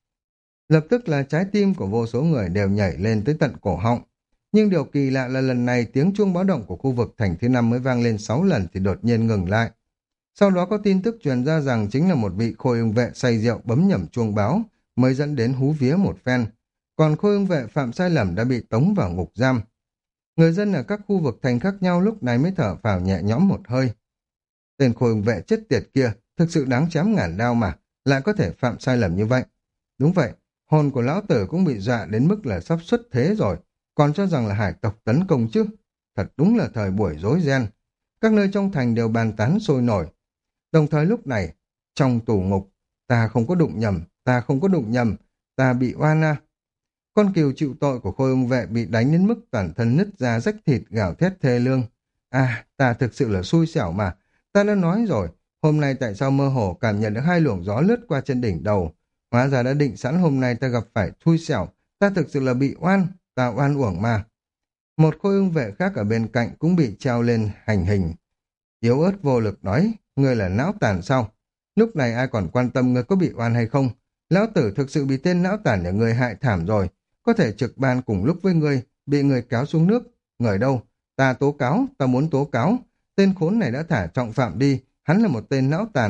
S1: Lập tức là trái tim của vô số người đều nhảy lên tới tận cổ họng. Nhưng điều kỳ lạ là lần này tiếng chuông báo động của khu vực thành thứ năm mới vang lên sáu lần thì đột nhiên ngừng lại. Sau đó có tin tức truyền ra rằng chính là một vị khôi ưng vệ say rượu bấm nhầm chuông báo mới dẫn đến hú vía một phen. Còn khôi ưng vệ phạm sai lầm đã bị tống vào ngục giam. Người dân ở các khu vực thành khác nhau lúc này mới thở phào nhẹ nhõm một hơi. Tên khôi ưng vệ chết tiệt kia thực sự đáng chém ngàn đao mà, lại có thể phạm sai lầm như vậy. Đúng vậy, hồn của lão tử cũng bị dọa đến mức là sắp xuất thế rồi, còn cho rằng là hải tộc tấn công chứ. Thật đúng là thời buổi rối ren. Các nơi trong thành đều bàn tán sôi nổi. Đồng thời lúc này, trong tù ngục, ta không có đụng nhầm, ta không có đụng nhầm, ta bị oan à. Con cừu chịu tội của khôi ưng vệ bị đánh đến mức toàn thân nứt ra rách thịt gào thét thê lương. À, ta thực sự là xui xẻo mà. Ta đã nói rồi, hôm nay tại sao mơ hồ cảm nhận được hai luồng gió lướt qua trên đỉnh đầu. Hóa ra đã định sẵn hôm nay ta gặp phải xui xẻo, ta thực sự là bị oan, ta oan uổng mà. Một khôi ưng vệ khác ở bên cạnh cũng bị treo lên hành hình. Yếu ớt vô lực nói, ngươi là não tàn sao? Lúc này ai còn quan tâm ngươi có bị oan hay không? Lão tử thực sự bị tên não tàn nhà ngươi hại thảm rồi. Có thể trực ban cùng lúc với ngươi, bị người kéo xuống nước. Người đâu? Ta tố cáo, ta muốn tố cáo. Tên khốn này đã thả trọng phạm đi, hắn là một tên não tàn.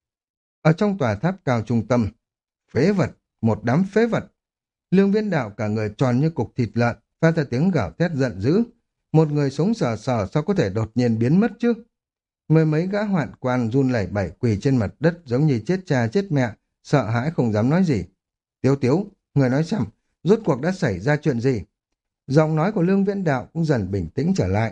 S1: Ở trong tòa tháp cao trung tâm, phế vật, một đám phế vật. Lương Viễn Đạo cả người tròn như cục thịt lợn, phát ra tiếng gào thét giận dữ. Một người sống sờ sờ sao có thể đột nhiên biến mất chứ? Mười mấy gã hoạn quan run lẩy bẩy quỳ trên mặt đất giống như chết cha chết mẹ, sợ hãi không dám nói gì. Tiếu Tiếu, người nói xem, rốt cuộc đã xảy ra chuyện gì? Giọng nói của Lương Viễn Đạo cũng dần bình tĩnh trở lại.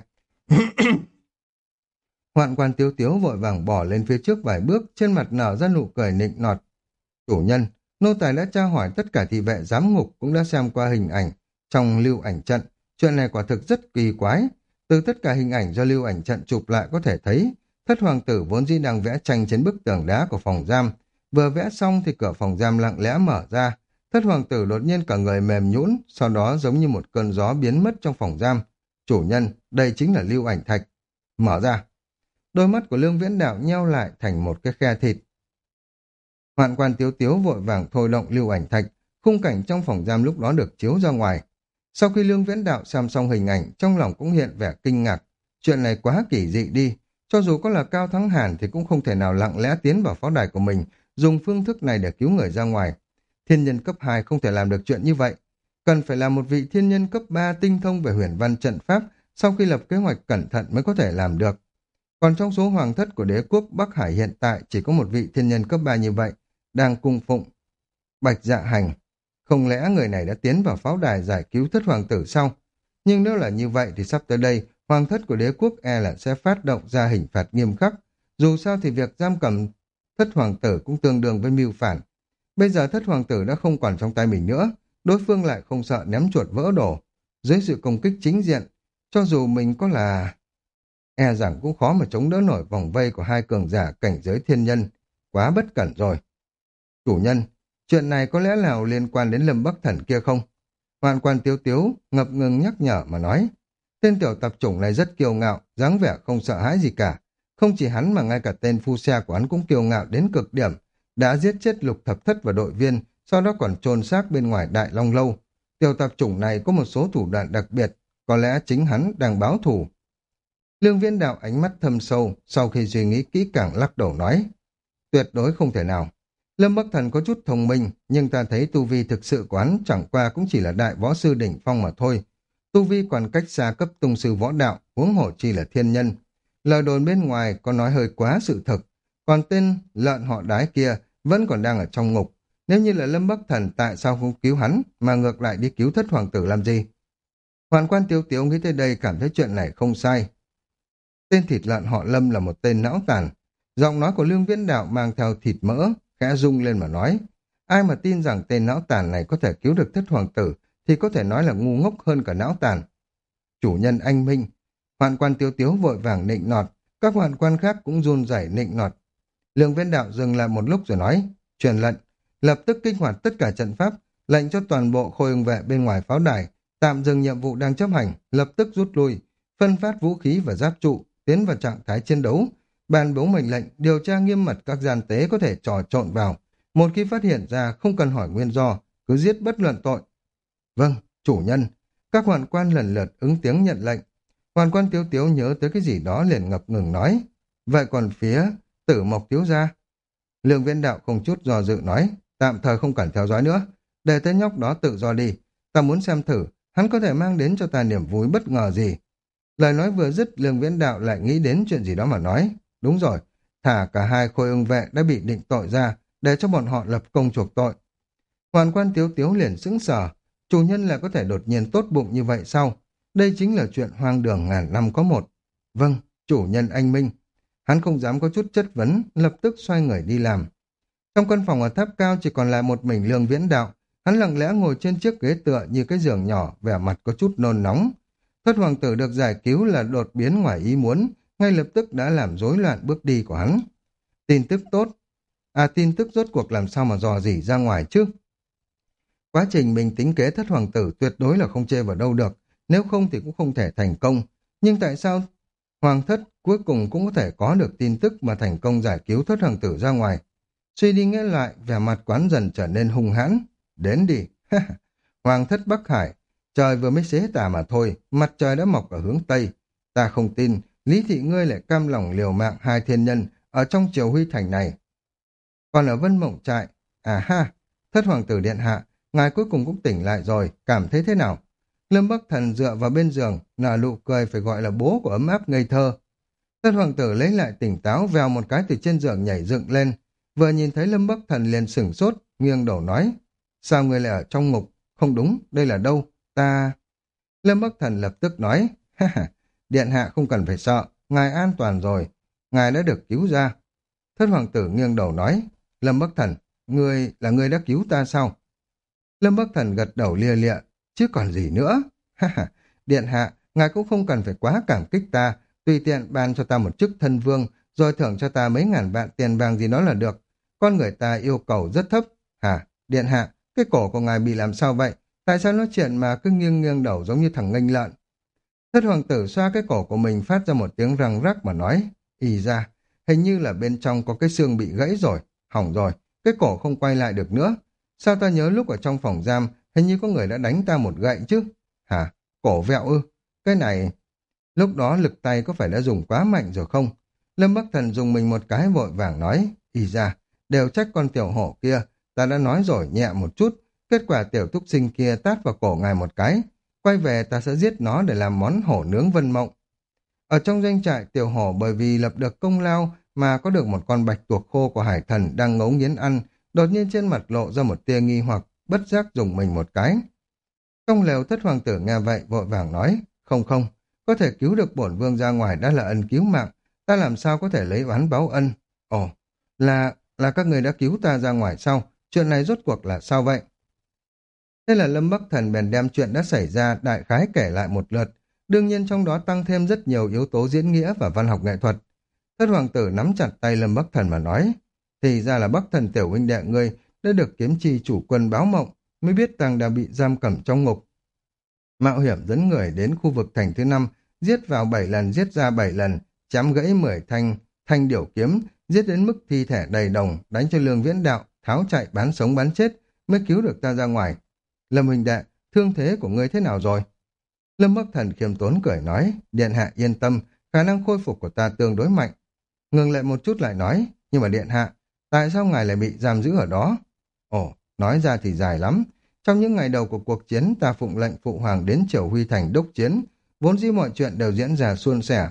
S1: Hoạn quan Tiếu Tiếu vội vàng bỏ lên phía trước vài bước, trên mặt nở ra nụ cười nịnh nọt. Chủ nhân, nô tài đã tra hỏi tất cả thị vệ giám ngục cũng đã xem qua hình ảnh trong lưu ảnh trận. Chuyện này quả thực rất kỳ quái. Từ tất cả hình ảnh do lưu ảnh trận chụp lại có thể thấy, thất hoàng tử vốn dĩ đang vẽ tranh trên bức tường đá của phòng giam. Vừa vẽ xong thì cửa phòng giam lặng lẽ mở ra. Thất hoàng tử đột nhiên cả người mềm nhũn, sau đó giống như một cơn gió biến mất trong phòng giam. Chủ nhân, đây chính là lưu ảnh thạch. Mở ra. Đôi mắt của Lương Viễn Đạo nheo lại thành một cái khe thịt. Hoạn quan Tiếu Tiếu vội vàng thôi động lưu ảnh thạch, khung cảnh trong phòng giam lúc đó được chiếu ra ngoài. Sau khi Lương Viễn Đạo xem xong hình ảnh, trong lòng cũng hiện vẻ kinh ngạc. Chuyện này quá kỳ dị đi, cho dù có là Cao Thắng Hàn thì cũng không thể nào lặng lẽ tiến vào pháo đài của mình, dùng phương thức này để cứu người ra ngoài. Thiên nhân cấp hai không thể làm được chuyện như vậy. Cần phải là một vị thiên nhân cấp ba tinh thông về huyền văn trận pháp, sau khi lập kế hoạch cẩn thận mới có thể làm được. Còn trong số hoàng thất của đế quốc Bắc Hải hiện tại chỉ có một vị thiên nhân cấp ba như vậy, đang cung phụng Bạch Dạ Hành. Không lẽ người này đã tiến vào pháo đài giải cứu thất hoàng tử sao? Nhưng nếu là như vậy thì sắp tới đây, hoàng thất của đế quốc e là sẽ phát động ra hình phạt nghiêm khắc. Dù sao thì việc giam cầm thất hoàng tử cũng tương đương với mưu phản. Bây giờ thất hoàng tử đã không còn trong tay mình nữa, đối phương lại không sợ ném chuột vỡ đổ. Dưới sự công kích chính diện, cho dù mình có là... e rằng cũng khó mà chống đỡ nổi vòng vây của hai cường giả cảnh giới thiên nhân. Quá bất cẩn rồi. Chủ nhân, chuyện này có lẽ nào liên quan đến Lâm Bắc Thần kia không? Hoạn quan Tiếu Tiếu ngập ngừng nhắc nhở mà nói. Tên tiểu tạp chủng này rất kiêu ngạo, dáng vẻ không sợ hãi gì cả. Không chỉ hắn mà ngay cả tên phu xe của hắn cũng kiêu ngạo đến cực điểm. Đã giết chết Lục Thập Thất và đội viên, sau đó còn chôn xác bên ngoài Đại Long Lâu. Tiểu tạp chủng này có một số thủ đoạn đặc biệt, có lẽ chính hắn đang báo thù. Lương Viễn Đạo ánh mắt thâm sâu, sau khi suy nghĩ kỹ càng lắc đầu nói. Tuyệt đối không thể nào. Lâm Bắc Thần có chút thông minh, nhưng ta thấy tu vi thực sự của hắn chẳng qua cũng chỉ là đại võ sư đỉnh phong mà thôi. Tu vi còn cách xa cấp tông sư võ đạo, huống hổ chi là thiên nhân. Lời đồn bên ngoài có nói hơi quá sự thực, còn tên lợn họ Đái kia vẫn còn đang ở trong ngục. Nếu như là Lâm Bắc Thần tại sao không cứu hắn mà ngược lại đi cứu thất hoàng tử làm gì? Hoàn quan Tiếu Tiếu nghĩ tới đây cảm thấy chuyện này không sai. Tên thịt lợn họ Lâm là một tên não tàn. Giọng nói của Lương Viễn Đạo mang theo thịt mỡ, khẽ rung lên mà nói. Ai mà tin rằng tên não tàn này có thể cứu được thất hoàng tử thì có thể nói là ngu ngốc hơn cả não tàn. Chủ nhân anh minh. Hoạn quan Tiếu Tiếu vội vàng nịnh nọt, các hoạn quan khác cũng run rẩy nịnh nọt. Lương Viễn Đạo dừng lại một lúc rồi nói, truyền lệnh, lập tức kích hoạt tất cả trận pháp, lệnh cho toàn bộ khôi ưng vệ bên ngoài pháo đài tạm dừng nhiệm vụ đang chấp hành, lập tức rút lui, phân phát vũ khí và giáp trụ, tiến vào trạng thái chiến đấu, ban bố mệnh lệnh điều tra nghiêm mật các gian tế có thể trò trộn vào. Một khi phát hiện ra không cần hỏi nguyên do, cứ giết bất luận tội. Vâng, chủ nhân. Các hoạn quan lần lượt ứng tiếng nhận lệnh. Hoàn quan Tiếu Tiếu nhớ tới cái gì đó liền ngập ngừng nói. Vậy còn phía Tử Mộc thiếu gia? Lương Viễn Đạo không chút do dự nói, tạm thời không cần theo dõi nữa, để tên nhóc đó tự do đi. Ta muốn xem thử, hắn có thể mang đến cho ta niềm vui bất ngờ gì. Lời nói vừa dứt, Lương Viễn Đạo lại nghĩ đến chuyện gì đó mà nói. Đúng rồi, thả cả hai khôi ưng vệ đã bị định tội ra, để cho bọn họ lập công chuộc tội. Hoàn quan Tiếu Tiếu liền sững sờ, chủ nhân lại có thể đột nhiên tốt bụng như vậy sao? Đây chính là chuyện hoang đường ngàn năm có một. Vâng, chủ nhân anh minh. Hắn không dám có chút chất vấn, lập tức xoay người đi làm. Trong căn phòng ở tháp cao chỉ còn lại một mình Lương Viễn Đạo. Hắn lặng lẽ ngồi trên chiếc ghế tựa như cái giường nhỏ, vẻ mặt có chút nôn nóng. Thất hoàng tử được giải cứu là đột biến ngoài ý muốn, ngay lập tức đã làm rối loạn bước đi của hắn. Tin tức tốt. À, tin tức rốt cuộc làm sao mà dò dỉ ra ngoài chứ? Quá trình mình tính kế thất hoàng tử tuyệt đối là không chê vào đâu được, nếu không thì cũng không thể thành công. Nhưng tại sao hoàng thất cuối cùng cũng có thể có được tin tức mà thành công giải cứu thất hoàng tử ra ngoài? Suy đi nghĩ lại, vẻ mặt quán dần trở nên hung hãn. Đến đi. Hoàng thất Bắc Hải, trời vừa mới xế tà mà thôi, mặt trời đã mọc ở hướng Tây. Ta không tin, Lý Thị ngươi lại cam lòng liều mạng hai thiên nhân ở trong triều Huy Thành này. Còn ở Vân Mộng Trại, à ha, thất hoàng tử điện hạ, ngài cuối cùng cũng tỉnh lại rồi, cảm thấy thế nào? Lâm Bắc Thần dựa vào bên giường, nở nụ cười phải gọi là bố của ấm áp ngây thơ. Thất hoàng tử lấy lại tỉnh táo, vèo một cái từ trên giường nhảy dựng lên. Vừa nhìn thấy Lâm Bắc Thần liền sửng sốt, nghiêng đầu nói. Sao ngươi lại ở trong ngục? Không đúng, đây là đâu? Ta... Lâm Bắc Thần lập tức nói. Ha ha, điện hạ không cần phải sợ, ngài an toàn rồi. Ngài đã được cứu ra. Thất hoàng tử nghiêng đầu nói. Lâm Bắc Thần, ngươi là ngươi đã cứu ta sao? Lâm Bắc Thần gật đầu lia lịa. Chứ còn gì nữa? Ha ha, điện hạ, ngài cũng không cần phải quá cảm kích ta, tùy tiện ban cho ta một chức thân vương, rồi thưởng cho ta mấy ngàn vạn tiền vàng gì đó là được. Con người ta yêu cầu rất thấp. Hả, điện hạ, cái cổ của ngài bị làm sao vậy? Tại sao nói chuyện mà cứ nghiêng nghiêng đầu giống như thằng nghênh lợn? Thất hoàng tử xoa cái cổ của mình phát ra một tiếng răng rắc mà nói. Ì ra, hình như là bên trong có cái xương bị gãy rồi, hỏng rồi, cái cổ không quay lại được nữa. Sao ta nhớ lúc ở trong phòng giam, hình như có người đã đánh ta một gậy chứ? Hả, cổ vẹo ư? Cái này... Lúc đó lực tay có phải đã dùng quá mạnh rồi không? Lâm Bắc Thần dùng mình một cái vội vàng nói. Ì ra, đều trách con tiểu hổ kia, ta đã nói rồi nhẹ một chút, kết quả tiểu thúc sinh kia tát vào cổ ngài một cái. Quay về ta sẽ giết nó để làm món hổ nướng Vân Mộng. Ở trong doanh trại, tiểu hổ bởi vì lập được công lao mà có được một con bạch tuộc khô của hải thần đang ngấu nghiến ăn, đột nhiên trên mặt lộ ra một tia nghi hoặc, bất giác dùng mình một cái. Trong lều thất hoàng tử nghe vậy vội vàng nói, không không, có thể cứu được bổn vương ra ngoài đã là ân cứu mạng, ta làm sao có thể lấy oán báo ân? Ồ, là, là các người đã cứu ta ra ngoài sau, chuyện này rốt cuộc là sao vậy? Thế là Lâm Bắc Thần bèn đem chuyện đã xảy ra đại khái kể lại một lượt, đương nhiên trong đó tăng thêm rất nhiều yếu tố diễn nghĩa và văn học nghệ thuật. Thất hoàng tử nắm chặt tay Lâm Bắc Thần mà nói, thì ra là Bắc Thần tiểu huynh đệ ngươi đã được kiếm chi chủ quân báo mộng, mới biết rằng đã bị giam cầm trong ngục. Mạo hiểm dẫn người đến khu vực thành thứ năm, giết vào bảy lần, giết ra bảy lần, chém gãy mười thanh, thanh điểu kiếm, giết đến mức thi thể đầy đồng, đánh cho Lương Viễn Đạo, tháo chạy bán sống bán chết, mới cứu được ta ra ngoài. Lâm huynh đệ, thương thế của ngươi thế nào rồi? Lâm Bắc Thần khiêm tốn cười nói, điện hạ yên tâm, khả năng khôi phục của ta tương đối mạnh. Ngừng lại một chút lại nói, nhưng mà điện hạ, tại sao ngài lại bị giam giữ ở đó? Ồ, nói ra thì dài lắm. Trong những ngày đầu của cuộc chiến, ta phụng lệnh phụ hoàng đến triều Huy Thành đốc chiến, vốn dĩ mọi chuyện đều diễn ra suôn sẻ.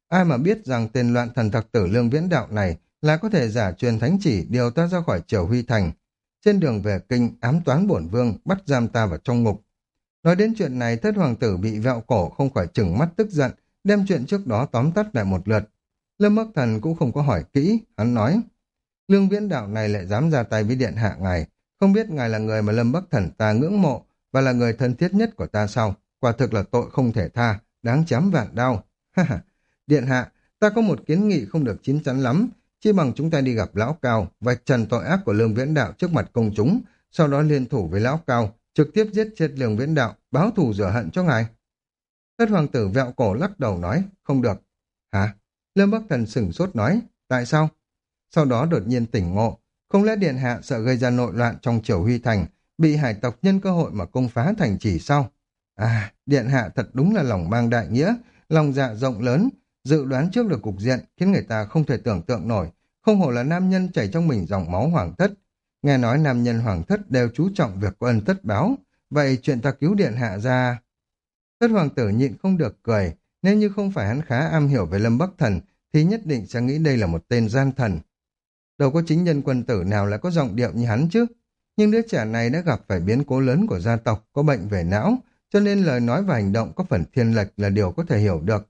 S1: Ai mà biết rằng tên loạn thần thật tử Lương Viễn Đạo này là có thể giả truyền thánh chỉ điều ta ra khỏi Triều Huy Thành. Trên đường về kinh, ám toán bổn vương, bắt giam ta vào trong ngục. Nói đến chuyện này, thất hoàng tử bị vẹo cổ không khỏi chừng mắt tức giận, đem chuyện trước đó tóm tắt lại một lượt. Lâm Bắc Thần cũng không có hỏi kỹ, hắn nói, Lương Viễn Đạo này lại dám ra tay với điện hạ ngài, không biết ngài là người mà Lâm Bắc Thần ta ngưỡng mộ và là người thân thiết nhất của ta sao? Quả thực là tội không thể tha, đáng chém vạn đao. Ha ha, điện hạ, ta có một kiến nghị không được chín chắn lắm, chi bằng chúng ta đi gặp lão cao, vạch trần tội ác của Lương Viễn Đạo trước mặt công chúng, sau đó liên thủ với lão cao, trực tiếp giết chết Lương Viễn Đạo, báo thù rửa hận cho ngài. Thất hoàng tử vẹo cổ lắc đầu nói, không được. Hả? Lâm Bắc Thần sửng sốt nói, tại sao? Sau đó đột nhiên tỉnh ngộ, không lẽ điện hạ sợ gây ra nội loạn trong Triều Huy Thành, bị hải tộc nhân cơ hội mà công phá thành trì sao? À, điện hạ thật đúng là lòng mang đại nghĩa, lòng dạ rộng lớn, dự đoán trước được cục diện khiến người ta không thể tưởng tượng nổi, không hổ là nam nhân chảy trong mình dòng máu hoàng thất. Nghe nói nam nhân hoàng thất đều chú trọng việc có ân tất báo, vậy chuyện ta cứu điện hạ ra... Thất hoàng tử nhịn không được cười, nếu như không phải hắn khá am hiểu về Lâm Bắc Thần, thì nhất định sẽ nghĩ đây là một tên gian thần. Đâu có chính nhân quân tử nào lại có giọng điệu như hắn chứ. Nhưng đứa trẻ này đã gặp phải biến cố lớn của gia tộc, có bệnh về não, cho nên lời nói và hành động có phần thiên lệch là điều có thể hiểu được.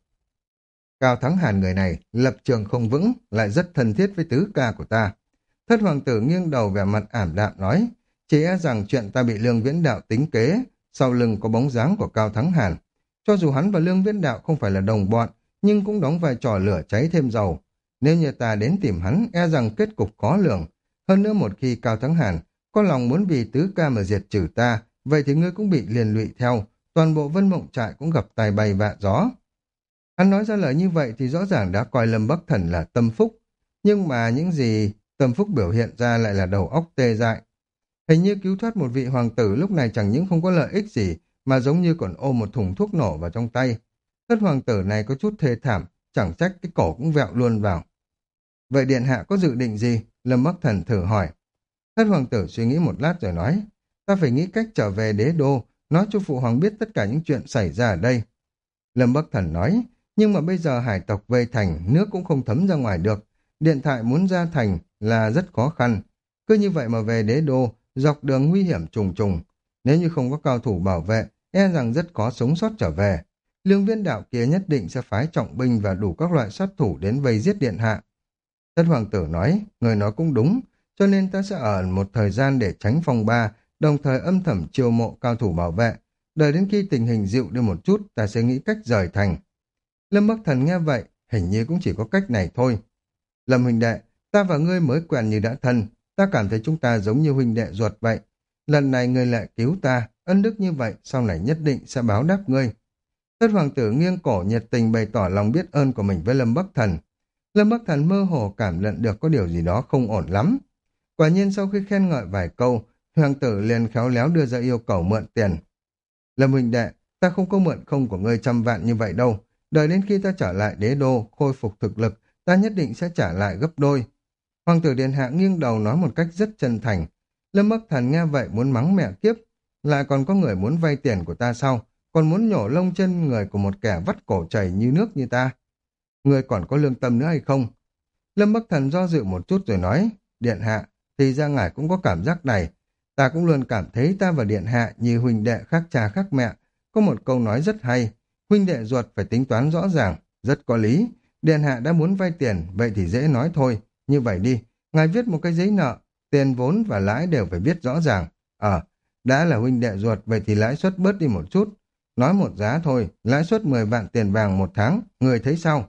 S1: Cao Thắng Hàn người này, lập trường không vững, lại rất thân thiết với tứ ca của ta. Thất hoàng tử nghiêng đầu vẻ mặt ảm đạm nói, chỉ e rằng chuyện ta bị Lương Viễn Đạo tính kế, sau lưng có bóng dáng của Cao Thắng Hàn. Cho dù hắn và Lương Viễn Đạo không phải là đồng bọn, nhưng cũng đóng vai trò lửa cháy thêm dầu. Nếu như ta đến tìm hắn, e rằng kết cục khó lường. Hơn nữa một khi Cao Thắng Hàn có lòng muốn vì tứ ca mà diệt trừ ta, vậy thì ngươi cũng bị liên lụy theo, toàn bộ Vân Mộng Trại cũng gặp tài bay vạ gió. Hắn nói ra lời như vậy thì rõ ràng đã coi Lâm Bắc Thần là tâm phúc, nhưng mà những gì tâm phúc biểu hiện ra lại là đầu óc tê dại. Hình như cứu thoát một vị hoàng tử lúc này chẳng những không có lợi ích gì, mà giống như còn ôm một thùng thuốc nổ vào trong tay. Thất hoàng tử này có chút thê thảm, chẳng trách cái cổ cũng vẹo luôn vào. Vậy điện hạ có dự định gì? Lâm Bắc Thần thử hỏi. Thất hoàng tử suy nghĩ một lát rồi nói, ta phải nghĩ cách trở về đế đô, nói cho phụ hoàng biết tất cả những chuyện xảy ra ở đây. Lâm Bắc Thần nói, nhưng mà bây giờ hải tộc vây thành, nước cũng không thấm ra ngoài được. Điện thoại muốn ra thành là rất khó khăn. Cứ như vậy mà về đế đô, dọc đường nguy hiểm trùng trùng. Nếu như không có cao thủ bảo vệ, e rằng rất khó sống sót trở về. Lương Viễn Đạo kia nhất định sẽ phái trọng binh và đủ các loại sát thủ đến vây giết điện hạ. Thất hoàng tử nói, người nói cũng đúng, cho nên ta sẽ ở một thời gian để tránh phong ba, đồng thời âm thầm chiêu mộ cao thủ bảo vệ. Đợi đến khi tình hình dịu đi một chút, ta sẽ nghĩ cách rời thành. Lâm Bắc Thần nghe vậy, hình như cũng chỉ có cách này thôi. Lâm huynh đệ, ta và ngươi mới quen như đã thân, ta cảm thấy chúng ta giống như huynh đệ ruột vậy. Lần này ngươi lại cứu ta, ân đức như vậy, sau này nhất định sẽ báo đáp ngươi. Thất hoàng tử nghiêng cổ nhiệt tình bày tỏ lòng biết ơn của mình với Lâm Bắc Thần. Lâm Bắc Thần mơ hồ cảm nhận được có điều gì đó không ổn lắm. Quả nhiên sau khi khen ngợi vài câu, hoàng tử liền khéo léo đưa ra yêu cầu mượn tiền. Lâm huynh đệ, ta không có mượn không của ngươi trăm vạn như vậy đâu. Đợi đến khi ta trở lại đế đô, khôi phục thực lực, ta nhất định sẽ trả lại gấp đôi. Hoàng tử điện hạ nghiêng đầu nói một cách rất chân thành. Lâm Bắc Thần nghe vậy muốn mắng mẹ kiếp. Lại còn có người muốn vay tiền của ta sao? Còn muốn nhổ lông chân người của một kẻ vắt cổ chảy như nước như ta. Người còn có lương tâm nữa hay không? Lâm Bắc Thần do dự một chút rồi nói, điện hạ, thì ra ngài cũng có cảm giác này. Ta cũng luôn cảm thấy ta và điện hạ như huynh đệ khác cha khác mẹ. Có một câu nói rất hay, huynh đệ ruột phải tính toán rõ ràng, rất có lý. Điện hạ đã muốn vay tiền, vậy thì dễ nói thôi. Như vậy đi, ngài viết một cái giấy nợ, tiền vốn và lãi đều phải viết rõ ràng. Ờ, đã là huynh đệ ruột, vậy thì lãi suất bớt đi một chút. Nói một giá thôi, lãi suất mười vạn tiền vàng một tháng, người thấy sao?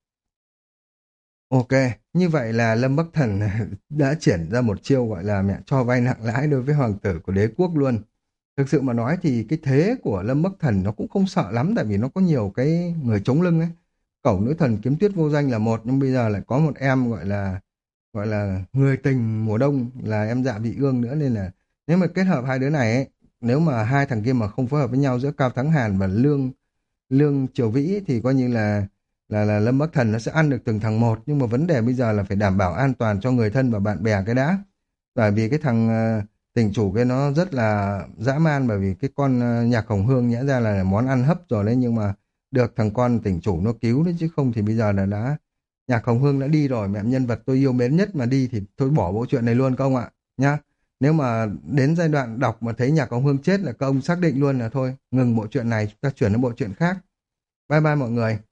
S1: Ok, như vậy là Lâm Bắc Thần đã triển ra một chiêu gọi là mẹ cho vay nặng lãi đối với hoàng tử của đế quốc luôn. Thực sự mà nói thì cái thế của Lâm Bắc Thần nó cũng không sợ lắm, tại vì nó có nhiều cái người chống lưng ấy. Cẩu nữ thần kiếm tuyết vô danh là một, nhưng bây giờ lại có một em gọi là gọi là người tình mùa đông là em Dạ Vị Ương nữa, nên là nếu mà kết hợp hai đứa này ấy, nếu mà hai thằng kia mà không phối hợp với nhau giữa Cao Thắng Hàn và Lương Lương Triều Vĩ thì coi như là là là Lâm Bắc Thần nó sẽ ăn được từng thằng một, nhưng mà vấn đề bây giờ là phải đảm bảo an toàn cho người thân và bạn bè cái đã. Bởi vì cái thằng uh, tỉnh chủ kia nó rất là dã man, bởi vì cái con uh, Nhạc Hồng Hương nhẽ ra là món ăn hấp rồi đấy, nhưng mà được thằng con tỉnh chủ nó cứu đấy, chứ không thì bây giờ là đã Nhạc Hồng Hương đã đi rồi, mẹ nhân vật tôi yêu mến nhất mà đi thì thôi bỏ bộ truyện này luôn các ông ạ, nhá. Nếu mà đến giai đoạn đọc mà thấy Nhạc Hồng Hương chết là các ông xác định luôn là thôi, ngừng bộ truyện này, chúng ta chuyển đến bộ truyện khác. Bye bye mọi người.